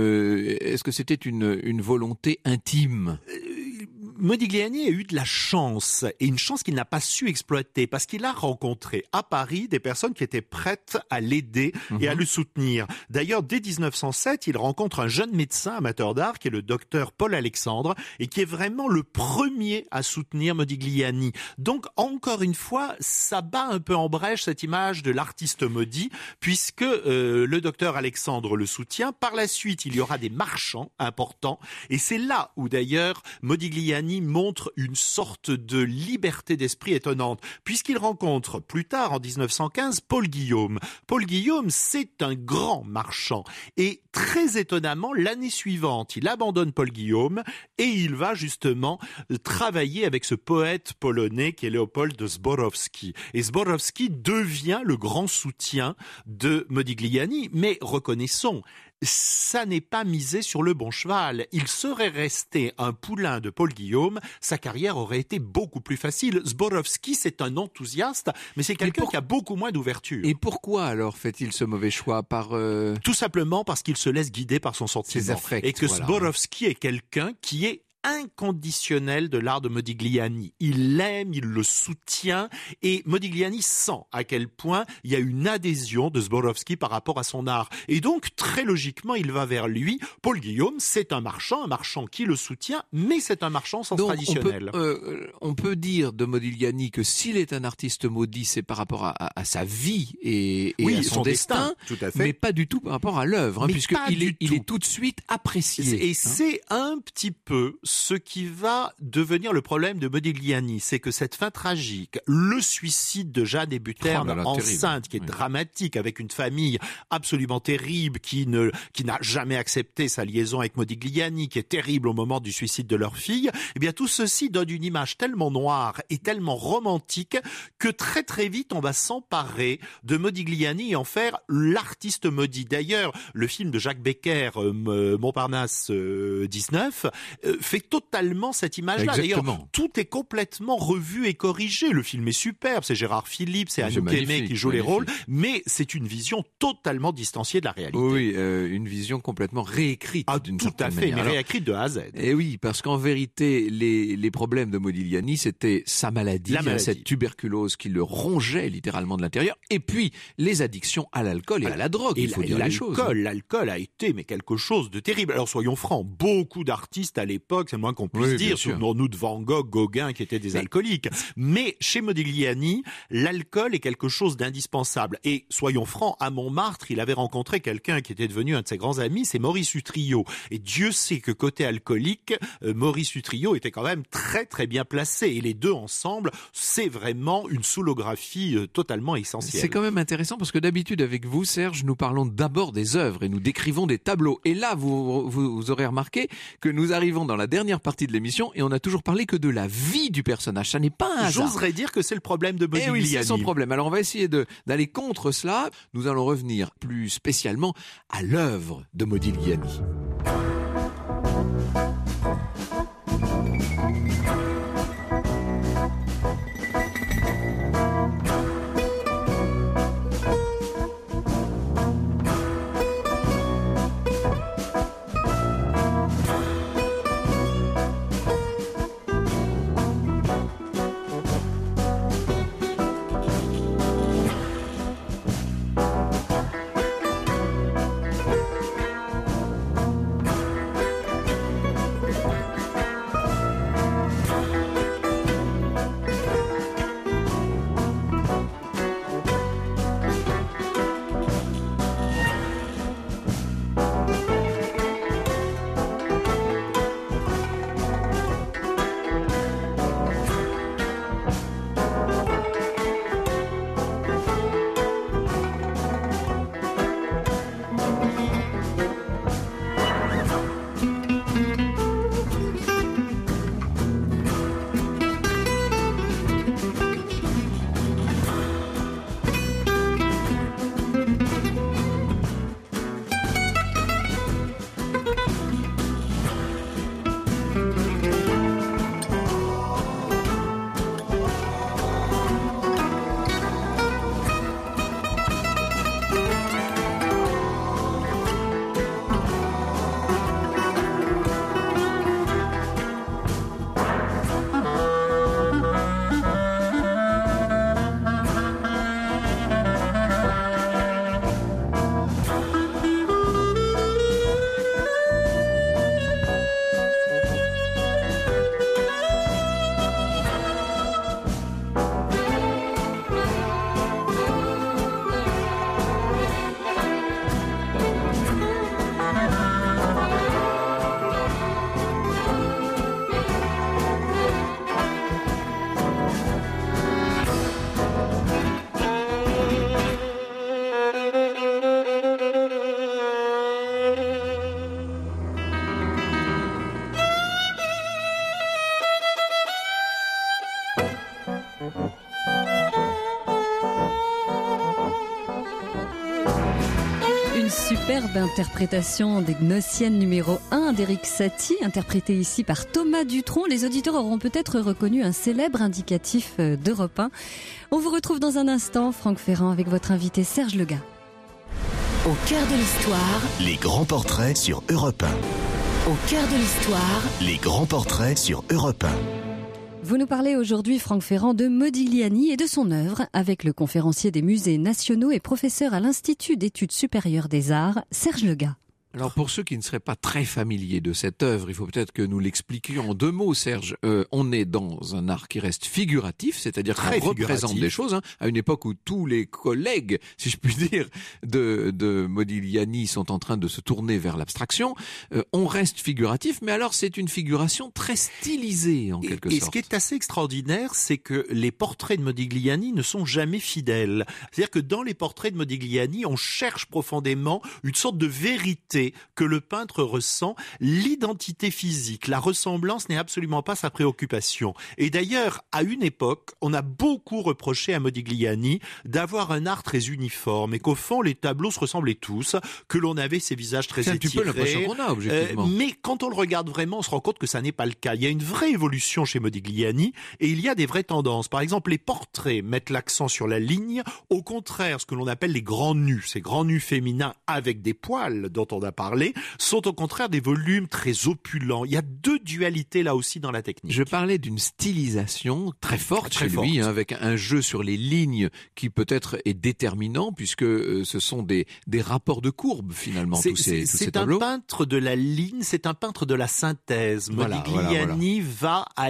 une volonté intime? Modigliani a eu de la chance, et une chance qu'il n'a pas su exploiter, parce qu'il a rencontré à Paris des personnes qui étaient prêtes à l'aider et à le soutenir. D'ailleurs, dès 1907, il rencontre un jeune médecin amateur d'art qui est le docteur Paul Alexandre, et qui est vraiment le premier à soutenir Modigliani. Donc, encore une fois, ça bat un peu en brèche cette image de l'artiste maudit, puisque le docteur Alexandre le soutient. Par la suite, il y aura des marchands importants, et c'est là où d'ailleurs Modigliani montre une sorte de liberté d'esprit étonnante, puisqu'il rencontre plus tard, en 1915, Paul Guillaume. Paul Guillaume, c'est un grand marchand, et très étonnamment, l'année suivante, il abandonne Paul Guillaume, et il va justement travailler avec ce poète polonais qui est Léopold Zborowski. Et Zborowski devient le grand soutien de Modigliani, mais reconnaissons, ça n'est pas misé sur le bon cheval. Il serait resté un poulain de Paul Guillaume, sa carrière aurait été beaucoup plus facile. Zborowski, c'est un enthousiaste, mais c'est quelqu'un qui a beaucoup moins d'ouverture. Et pourquoi alors fait-il ce mauvais choix? Tout simplement parce qu'il se laisse guider par son sentiment. Ses affects, et que voilà. Zborowski est quelqu'un qui est inconditionnel de l'art de Modigliani. Il l'aime, il le soutient, et Modigliani sent à quel point il y a une adhésion de Zborowski par rapport à son art. Et donc, très logiquement, il va vers lui. Paul Guillaume, c'est un marchand qui le soutient, mais c'est un marchand sans traditionnel. On peut dire de Modigliani que s'il est un artiste maudit, c'est par rapport à sa vie et oui, à son destin, tout à fait. mais pas du tout par rapport à l'œuvre, puisqu'il est tout de suite apprécié. Et c'est un petit peu ce qui va devenir le problème de Modigliani, c'est que cette fin tragique, le suicide de Jeanne Hébuterne enceinte, qui est dramatique, avec une famille absolument terrible, qui n'a jamais accepté sa liaison avec Modigliani, qui est terrible au moment du suicide de leur fille, eh bien tout ceci donne une image tellement noire et tellement romantique que très très vite on va s'emparer de Modigliani et en faire l'artiste maudit. D'ailleurs, le film de Jacques Becker, Montparnasse 19, fait totalement cette image-là. Exactement. D'ailleurs, tout est complètement revu et corrigé. Le film est superbe, c'est Gérard Philippe, c'est Anouk Aimée qui joue les rôles, mais c'est une vision totalement distanciée de la réalité. Oui, une vision complètement réécrite d'une certaine manière. Mais réécrite de A à Z. Et oui, parce qu'en vérité, les problèmes de Modigliani, c'était sa maladie, cette tuberculose qui le rongeait littéralement de l'intérieur, et puis les addictions à l'alcool et à la drogue, il faut dire les choses. L'alcool a été quelque chose de terrible. Alors soyons francs, beaucoup d'artistes à l'époque, c'est le moins qu'on puisse dire, souvenons-nous de Van Gogh, Gauguin qui étaient des alcooliques. Mais chez Modigliani, l'alcool est quelque chose d'indispensable. Et soyons francs, à Montmartre, il avait rencontré quelqu'un qui était devenu un de ses grands amis, c'est Maurice Utrillo. Et Dieu sait que côté alcoolique, Maurice Utrillo était quand même très très bien placé. Et les deux ensemble, c'est vraiment une soulographie totalement essentielle. C'est quand même intéressant parce que d'habitude avec vous, Serge, nous parlons d'abord des œuvres et nous décrivons des tableaux. Et là, vous aurez remarqué que nous arrivons dans la dernière partie de l'émission et on n'a toujours parlé que de la vie du personnage. Ça n'est pas un hasard. J'oserais dire que c'est le problème de Modigliani. Eh oui, c'est son problème. Alors on va essayer d'aller contre cela. Nous allons revenir plus spécialement à l'œuvre de Modigliani. superbe interprétation des Gnossiennes numéro 1 d'Éric Satie, interprétée ici par Thomas Dutronc. Les auditeurs auront peut-être reconnu un célèbre indicatif d'Europe 1. On vous retrouve dans un instant, Franck Ferrand, avec votre invité Serge Legat. Au cœur de l'histoire, Les grands portraits sur Europe 1. au cœur de l'histoire, Les grands portraits sur Europe 1. Vous nous parlez aujourd'hui, Franck Ferrand, de Modigliani et de son œuvre avec le conférencier des musées nationaux et professeur à l'Institut d'études supérieures des arts, Serge Legat. Alors pour ceux qui ne seraient pas très familiers de cette œuvre, il faut peut-être que nous l'expliquions en 2 mots, Serge. On est dans un art qui reste figuratif, c'est-à-dire qu'on représente des choses, à une époque où tous les collègues, si je puis dire, de Modigliani sont en train de se tourner vers l'abstraction. On reste figuratif, mais alors c'est une figuration très stylisée en quelque sorte. Et ce qui est assez extraordinaire, c'est que les portraits de Modigliani ne sont jamais fidèles. C'est-à-dire que dans les portraits de Modigliani, on cherche profondément une sorte de vérité que le peintre ressent, l'identité physique, la ressemblance n'est absolument pas sa préoccupation. Et d'ailleurs, à une époque, on a beaucoup reproché à Modigliani d'avoir un art très uniforme et qu'au fond, les tableaux se ressemblaient tous, que l'on avait ces visages très étirés. C'est un petit peu l'impression qu'on a, objectivement. Mais quand on le regarde vraiment, on se rend compte que ça n'est pas le cas. Il y a une vraie évolution chez Modigliani et il y a des vraies tendances. Par exemple, les portraits mettent l'accent sur la ligne. Au contraire, ce que l'on appelle les grands nus, ces grands nus féminins avec des poils dont on a parlé, sont au contraire des volumes très opulents. Il y a 2 dualités là aussi dans la technique. Je parlais d'une stylisation très forte chez lui, avec un jeu sur les lignes qui peut-être est déterminant puisque ce sont des rapports de courbes finalement, tous ces tableaux. C'est un peintre de la ligne, c'est un peintre de la synthèse. Voilà, Modigliani va à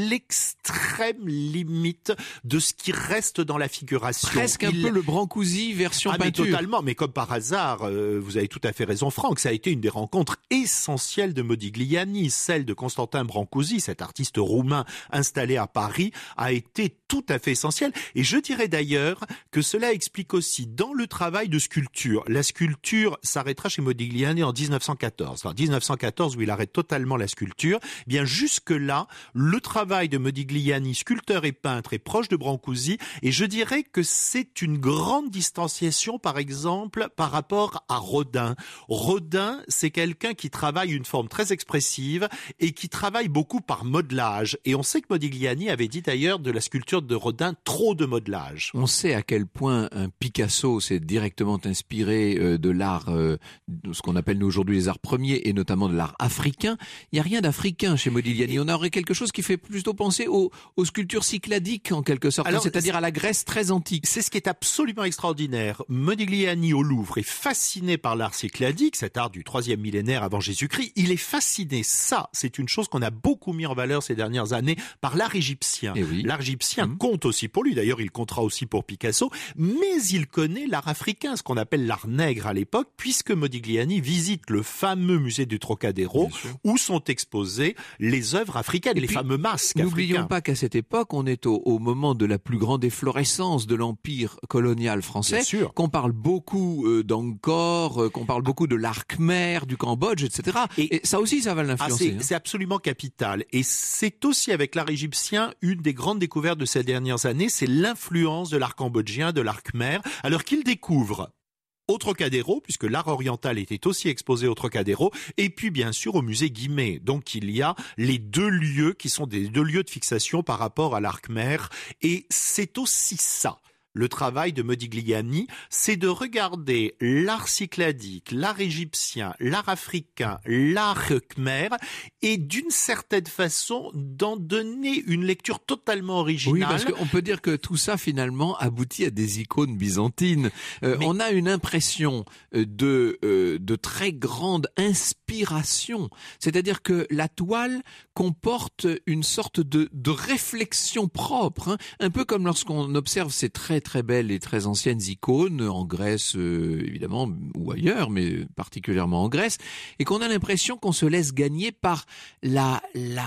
l'extrême limite de ce qui reste dans la figuration. Presque un peu le Brancusi version peinture. Mais totalement, mais comme par hasard, vous avez tout à fait raison Franck, ça a été une des rencontres essentielles de Modigliani, celle de Constantin Brancusi, cet artiste roumain installé à Paris, a été tout à fait essentielle. Et je dirais d'ailleurs que cela explique aussi dans le travail de sculpture. La sculpture s'arrêtera chez Modigliani en 1914. Enfin, 1914 où il arrête totalement la sculpture. Bien jusque-là, le travail de Modigliani, sculpteur et peintre, est proche de Brancusi. Et je dirais que c'est une grande distanciation, par exemple, par rapport à Rodin. Rodin, c'est quelqu'un qui travaille une forme très expressive et qui travaille beaucoup par modelage. Et on sait que Modigliani avait dit d'ailleurs de la sculpture de Rodin, trop de modelage. On sait à quel point un Picasso s'est directement inspiré de l'art, de ce qu'on appelle nous aujourd'hui les arts premiers, et notamment de l'art africain. Il n'y a rien d'africain chez Modigliani. On aurait quelque chose qui fait plutôt penser aux sculptures cycladiques en quelque sorte, c'est-à-dire à la Grèce très antique. C'est ce qui est absolument extraordinaire. Modigliani au Louvre est fasciné par l'art cycladique, cet art du 3e millénaire avant Jésus-Christ. Il est fasciné. Ça, c'est une chose qu'on a beaucoup mis en valeur ces dernières années par l'art égyptien. Oui. L'art égyptien compte aussi pour lui. D'ailleurs, il comptera aussi pour Picasso. Mais il connaît l'art africain, ce qu'on appelle l'art nègre à l'époque, puisque Modigliani visite le fameux musée du Trocadéro où sont exposées les œuvres africaines, les fameux masques africains. N'oublions pas qu'à cette époque, on est au moment de la plus grande efflorescence de l'empire colonial français, qu'on parle beaucoup d'Angkor, qu'on parle beaucoup de l'art khmer, du Cambodge, etc. Et ça aussi, ça va l'influencer. C'est absolument capital. Et c'est aussi avec l'art égyptien une des grandes découvertes de ces dernières années, c'est l'influence de l'art cambodgien, de l'art khmer, alors qu'il découvre au Trocadéro, puisque l'art oriental était aussi exposé au Trocadéro, et puis bien sûr au musée Guimet. Donc il y a les 2 lieux qui sont des 2 lieux de fixation par rapport à l'art khmer, et c'est aussi ça. Le travail de Modigliani, c'est de regarder l'art cycladique, l'art égyptien, l'art africain, l'art khmer et d'une certaine façon d'en donner une lecture totalement originale. Oui, parce qu'on peut dire que tout ça finalement aboutit à des icônes byzantines. On a une impression de très grande inspiration. C'est-à-dire que la toile comporte une sorte de réflexion propre, un peu comme lorsqu'on observe ces très belles et très anciennes icônes en Grèce évidemment ou ailleurs, mais particulièrement en Grèce, et qu'on a l'impression qu'on se laisse gagner par la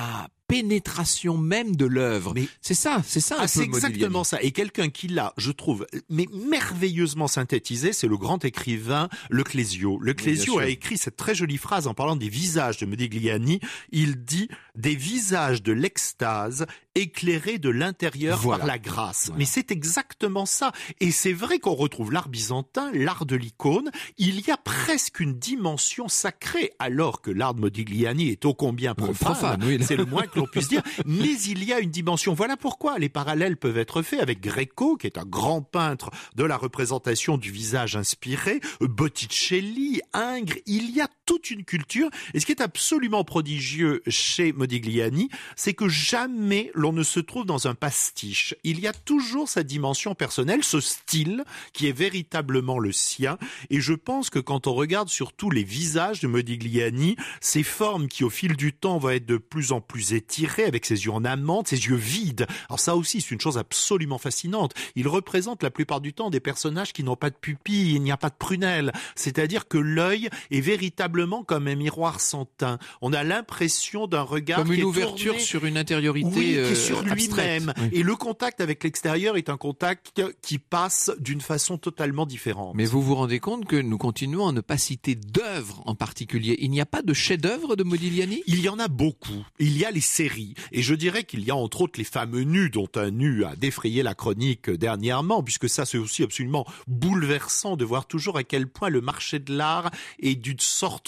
pénétration même de l'œuvre. Mais c'est ça un peu c'est exactement ça. Et quelqu'un qui l'a, je trouve, mais merveilleusement synthétisé, c'est le grand écrivain Le Clésio. Le Clésio a écrit cette très jolie phrase en parlant des visages de Modigliani. Il dit « des visages de l'extase éclairés de l'intérieur par la grâce ». Mais c'est exactement ça. Et c'est vrai qu'on retrouve l'art byzantin, l'art de l'icône. Il y a presque une dimension sacrée, alors que l'art de Modigliani est ô combien profane. C'est le moins que l'on puisse dire. Mais il y a une dimension. Voilà pourquoi les parallèles peuvent être faits avec Greco, qui est un grand peintre de la représentation du visage inspiré, Botticelli, Ingres. Il y a toute une culture. Et ce qui est absolument prodigieux chez Modigliani, c'est que jamais l'on ne se trouve dans un pastiche. Il y a toujours sa dimension personnelle, ce style qui est véritablement le sien. Et je pense que quand on regarde surtout les visages de Modigliani, ces formes qui au fil du temps vont être de plus en plus étirées, avec ses yeux en amande, ses yeux vides. Alors ça aussi, c'est une chose absolument fascinante. Il représente la plupart du temps des personnages qui n'ont pas de pupilles, il n'y a pas de prunelles. C'est-à-dire que l'œil est véritablement comme un miroir sans teint. On a l'impression d'un regard comme qui une est ouverture tourné, sur une intériorité qui est sur abstraite. lui-même. Oui. Et le contact avec l'extérieur est un contact qui passe d'une façon totalement différente. Mais vous vous rendez compte que nous continuons à ne pas citer d'œuvres en particulier. Il n'y a pas de chef-d'œuvre de Modigliani ? Il y en a beaucoup. Il y a les séries. Et je dirais qu'il y a entre autres les fameux nus, dont un nu a défrayé la chronique dernièrement, puisque ça c'est aussi absolument bouleversant de voir toujours à quel point le marché de l'art est d'une sorte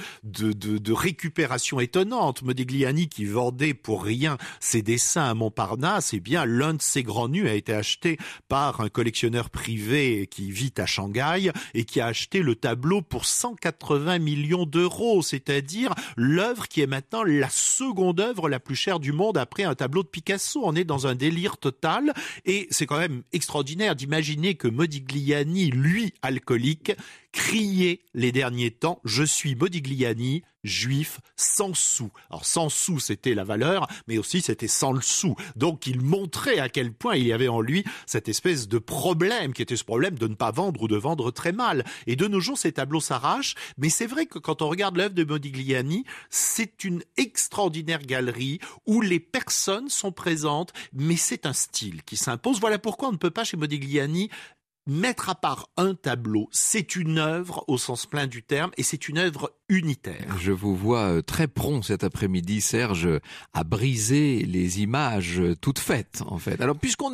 de récupération étonnante. Modigliani, qui vendait pour rien ses dessins à Montparnasse, eh bien l'un de ses grands nus a été acheté par un collectionneur privé qui vit à Shanghai et qui a acheté le tableau pour 180 millions d'euros, c'est-à-dire l'œuvre qui est maintenant la seconde œuvre la plus chère du monde après un tableau de Picasso. On est dans un délire total et c'est quand même extraordinaire d'imaginer que Modigliani, lui, alcoolique, criait les derniers temps « Je suis Modigliani, juif, sans sou ». Alors sans sou, c'était la valeur, mais aussi c'était sans le sou. Donc il montrait à quel point il y avait en lui cette espèce de problème, qui était ce problème de ne pas vendre ou de vendre très mal. Et de nos jours, ces tableaux s'arrachent, mais c'est vrai que quand on regarde l'œuvre de Modigliani, c'est une extraordinaire galerie où les personnes sont présentes, mais c'est un style qui s'impose. Voilà pourquoi on ne peut pas chez Modigliani mettre à part un tableau. C'est une œuvre au sens plein du terme et c'est une œuvre unitaire. Je vous vois très prompt cet après-midi, Serge, à briser les images toutes faites, en fait. Alors, puisqu'on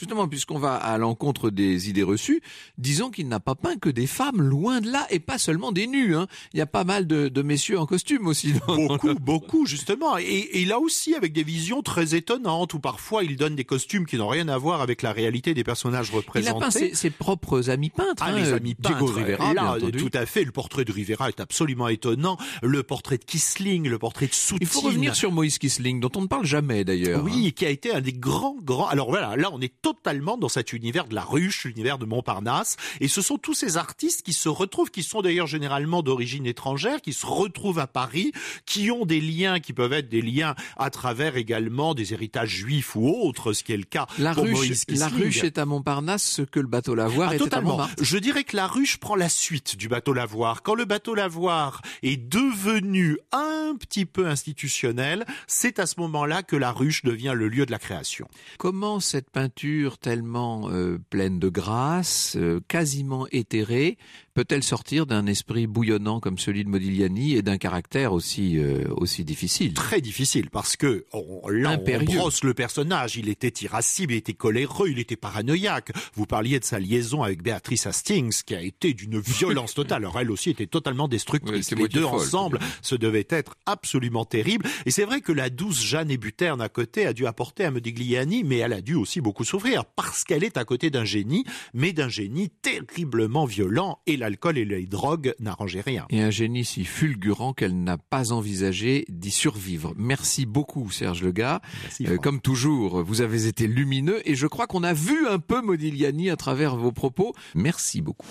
va à l'encontre des idées reçues, disons qu'il n'a pas peint que des femmes, loin de là, et pas seulement des nus, hein. Il y a pas mal de messieurs en costume aussi. Beaucoup, justement. Et là aussi, avec des visions très étonnantes, où parfois il donne des costumes qui n'ont rien à voir avec la réalité des personnages représentés. Il a peint ses propres amis peintres. Les amis peintres. Diego Rivera, là, tout à fait. Le portrait de Rivera est absolument étonnant. Le portrait de Kissling, le portrait de Soutine. Il faut revenir sur Moïse Kissling, dont on ne parle jamais d'ailleurs. Oui, qui a été un des grands... Alors voilà, là on est totalement dans cet univers de la ruche, l'univers de Montparnasse. Et ce sont tous ces artistes qui se retrouvent, qui sont d'ailleurs généralement d'origine étrangère, qui se retrouvent à Paris, qui ont des liens qui peuvent être des liens à travers également des héritages juifs ou autres, ce qui est le cas pour Moïse Kissling. La ruche est à Montparnasse ce que le bateau Lavoir était totalement. À Montmartre. Je dirais que la ruche prend la suite du bateau Lavoir. Quand le bateau Lavoir est devenu un petit peu institutionnel, c'est à ce moment-là que la ruche devient le lieu de la création. Comment cette peinture tellement pleine de grâce, quasiment éthérée, peut-elle sortir d'un esprit bouillonnant comme celui de Modigliani et d'un caractère aussi difficile? Très difficile, parce que on brosse le personnage. Il était irascible, il était coléreux, il était paranoïaque. Vous parliez de sa liaison avec Béatrice Hastings, qui a été d'une violence totale. Alors elle aussi était totalement destructrice. Oui, les deux ensemble, ce devait être absolument terrible. Et c'est vrai que la douce Jeanne Hébuterne à côté a dû apporter à Modigliani, mais elle a dû aussi beaucoup souffrir, parce qu'elle est à côté d'un génie, mais d'un génie terriblement violent, et l'alcool et les drogues n'arrangeaient rien. Et un génie si fulgurant qu'elle n'a pas envisagé d'y survivre. Merci beaucoup, Serge Legat. Merci, comme toujours, vous avez été lumineux, et je crois qu'on a vu un peu Modigliani à travers vos propos. Merci beaucoup.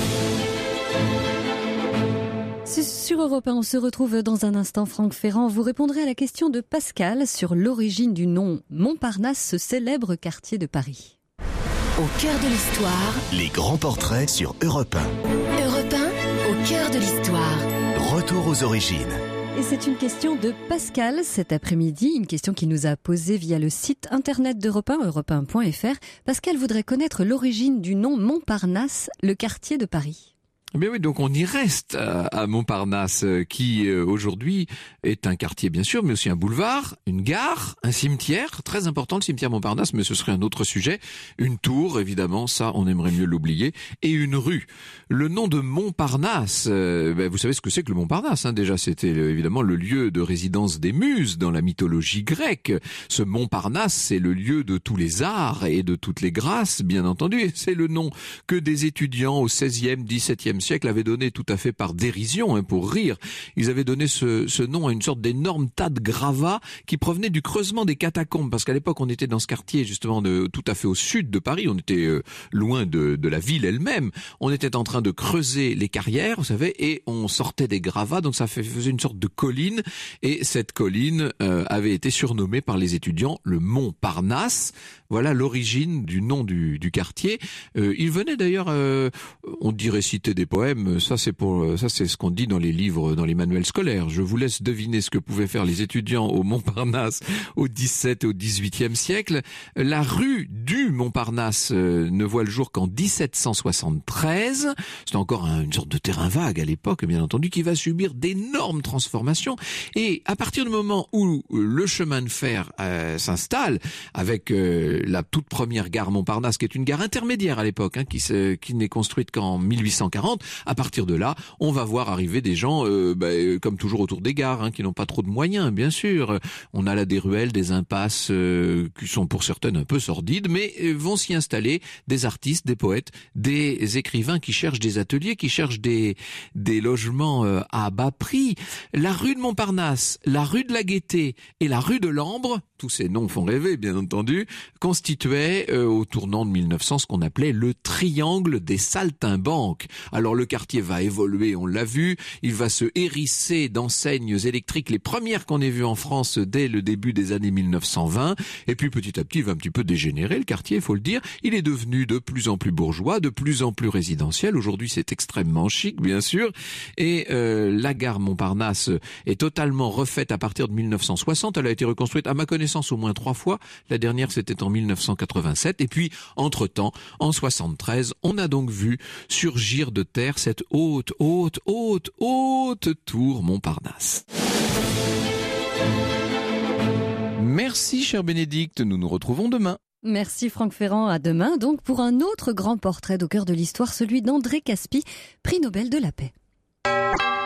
Sur Europe 1, on se retrouve dans un instant. Franck Ferrand, vous répondrez à la question de Pascal sur l'origine du nom Montparnasse, ce célèbre quartier de Paris. Au cœur de l'histoire, les grands portraits sur Europe 1. Europe 1, au cœur de l'histoire. Retour aux origines. Et c'est une question de Pascal cet après-midi, une question qu'il nous a posée via le site internet d'Europe 1, europe1.fr. Pascal voudrait connaître l'origine du nom Montparnasse, le quartier de Paris. Mais oui, donc on y reste à Montparnasse, qui aujourd'hui est un quartier bien sûr, mais aussi un boulevard, une gare, un cimetière, très important le cimetière Montparnasse, mais ce serait un autre sujet, une tour évidemment, ça on aimerait mieux l'oublier, et une rue. Le nom de Montparnasse, vous savez ce que c'est que le Montparnasse, hein, déjà c'était évidemment le lieu de résidence des muses dans la mythologie grecque. Ce Montparnasse, c'est le lieu de tous les arts et de toutes les grâces, bien entendu, et c'est le nom que des étudiants au XVIe, XVIIe siècle avait donné tout à fait par dérision, pour rire. Ils avaient donné ce nom à une sorte d'énorme tas de gravats qui provenaient du creusement des catacombes, parce qu'à l'époque on était dans ce quartier justement tout à fait au sud de Paris, on était loin de la ville elle-même, on était en train de creuser les carrières, vous savez, et on sortait des gravats, donc ça faisait une sorte de colline, et cette colline avait été surnommée par les étudiants le Montparnasse. Voilà l'origine du nom du quartier. Il venait d'ailleurs, on dit réciter des poèmes, ça c'est ce qu'on dit dans les livres, dans les manuels scolaires. Je vous laisse deviner ce que pouvaient faire les étudiants au Montparnasse au XVIIe et au XVIIIe siècle. La rue du Montparnasse ne voit le jour qu'en 1773. C'est encore une sorte de terrain vague à l'époque, bien entendu, qui va subir d'énormes transformations. Et à partir du moment où le chemin de fer s'installe, avec la toute première gare Montparnasse, qui est une gare intermédiaire à l'époque, qui n'est construite qu'en 1840, à partir de là, on va voir arriver des gens, comme toujours autour des gares, qui n'ont pas trop de moyens, bien sûr. On a là des ruelles, des impasses qui sont pour certaines un peu sordides, mais vont s'y installer des artistes, des poètes, des écrivains qui cherchent des ateliers, qui cherchent des logements à bas prix. La rue de Montparnasse, la rue de la Gaîté et la rue de l'Ambre, tous ces noms font rêver, bien entendu, constituaient au tournant de 1900 ce qu'on appelait le triangle des saltimbanques. Alors le quartier va évoluer, on l'a vu, il va se hérisser d'enseignes électriques, les premières qu'on ait vues en France dès le début des années 1920, et puis petit à petit il va un petit peu dégénérer le quartier, il faut le dire, il est devenu de plus en plus bourgeois, de plus en plus résidentiel, aujourd'hui c'est extrêmement chic bien sûr, et la gare Montparnasse est totalement refaite à partir de 1960, elle a été reconstruite à ma connaissance au moins 3 fois, la dernière c'était en 1987, et puis entre-temps, en 73, on a donc vu surgir de terre cette haute tour Montparnasse. Merci cher Bénédicte, nous nous retrouvons demain. Merci Franck Ferrand, à demain donc pour un autre grand portrait au cœur de l'histoire, celui d'André Caspi, prix Nobel de la paix.